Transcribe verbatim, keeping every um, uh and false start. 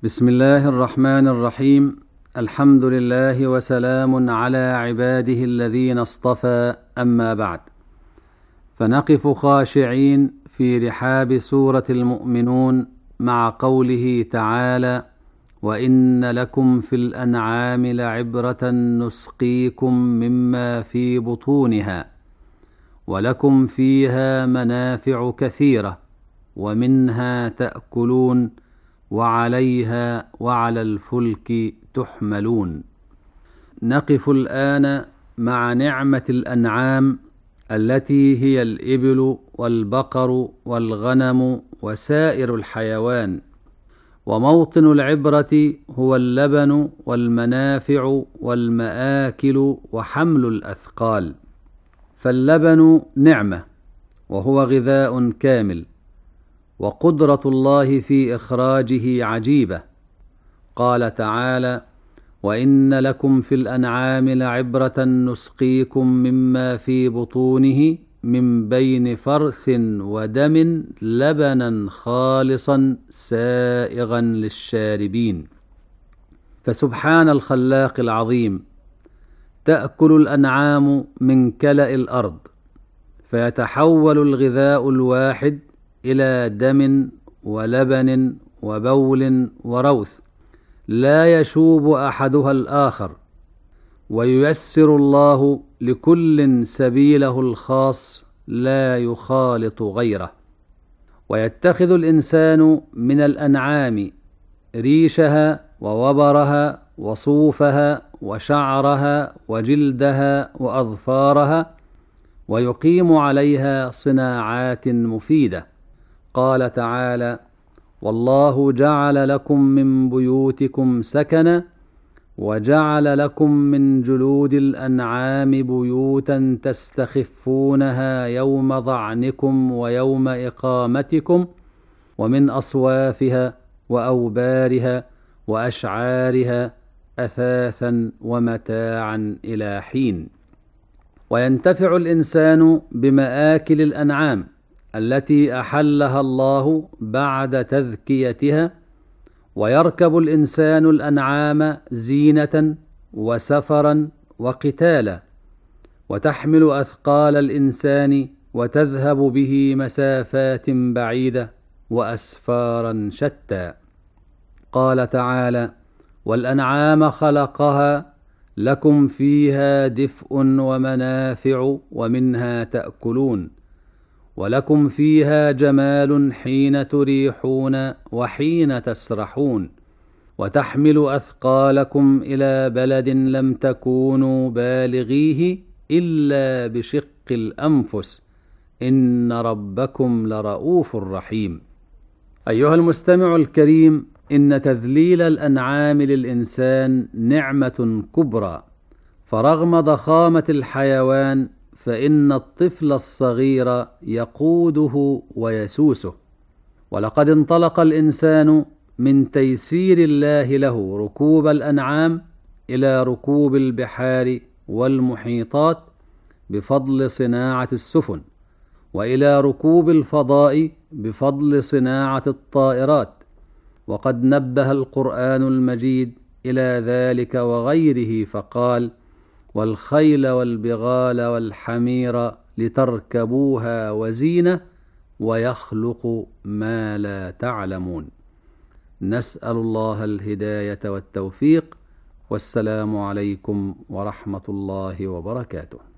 بسم الله الرحمن الرحيم. الحمد لله وسلام على عباده الذين اصطفى، أما بعد، فنقف خاشعين في رحاب سورة المؤمنون مع قوله تعالى: وإن لكم في الأنعام لعبرة نسقيكم مما في بطونها ولكم فيها منافع كثيرة ومنها تأكلون وعليها وعلى الفلك تحملون. نقف الآن مع نعمة الأنعام التي هي الإبل والبقر والغنم وسائر الحيوان، وموطن العبرة هو اللبن والمنافع والمآكل وحمل الأثقال. فاللبن نعمة وهو غذاء كامل، وقدرة الله في إخراجه عجيبة. قال تعالى: وإن لكم في الأنعام لعبرة نسقيكم مما في بطونه من بين فرث ودم لبنا خالصا سائغا للشاربين. فسبحان الخلاق العظيم، تأكل الأنعام من كلأ الأرض، فيتحول الغذاء الواحد إلى دم ولبن وبول وروث، لا يشوب أحدها الآخر، وييسر الله لكل سبيله الخاص لا يخالط غيره. ويتخذ الإنسان من الأنعام ريشها ووبرها وصوفها وشعرها وجلدها وأظفارها، ويقيم عليها صناعات مفيدة. قال تعالى: والله جعل لكم من بيوتكم سكنا وجعل لكم من جلود الأنعام بيوتا تستخفونها يوم ظعنكم ويوم إقامتكم ومن أصوافها وأوبارها وأشعارها أثاثا ومتاعا إلى حين. وينتفع الإنسان بمآكل الأنعام التي أحلها الله بعد تذكيتها، ويركب الإنسان الأنعام زينة وسفرا وقتالا، وتحمل أثقال الإنسان وتذهب به مسافات بعيدة وأسفارا شتى. قال تعالى: والأنعام خلقها لكم فيها دفء ومنافع ومنها تأكلون ولكم فيها جمال حين تريحون وحين تسرحون، وتحمل أثقالكم إلى بلد لم تكونوا بالغيه إلا بشق الأنفس إن ربكم لرؤوف رحيم. أيها المستمع الكريم، إن تذليل الأنعام للإنسان نعمة كبرى، فرغم ضخامة الحيوان فإن الطفل الصغير يقوده ويسوسه. ولقد انطلق الإنسان من تيسير الله له ركوب الأنعام إلى ركوب البحار والمحيطات بفضل صناعة السفن، وإلى ركوب الفضاء بفضل صناعة الطائرات. وقد نبه القرآن المجيد إلى ذلك وغيره فقال: والخيل والبغال والحمير لتركبوها وزينة ويخلق ما لا تعلمون. نسأل الله الهداية والتوفيق، والسلام عليكم ورحمة الله وبركاته.